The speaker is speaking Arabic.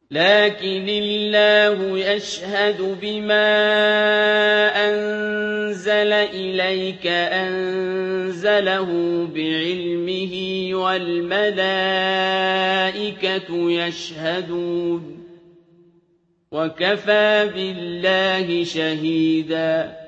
لكن الله يشهد بما أنزل إليك أنزله بعلمه والملائكة يشهدون وكفى بالله شهيدا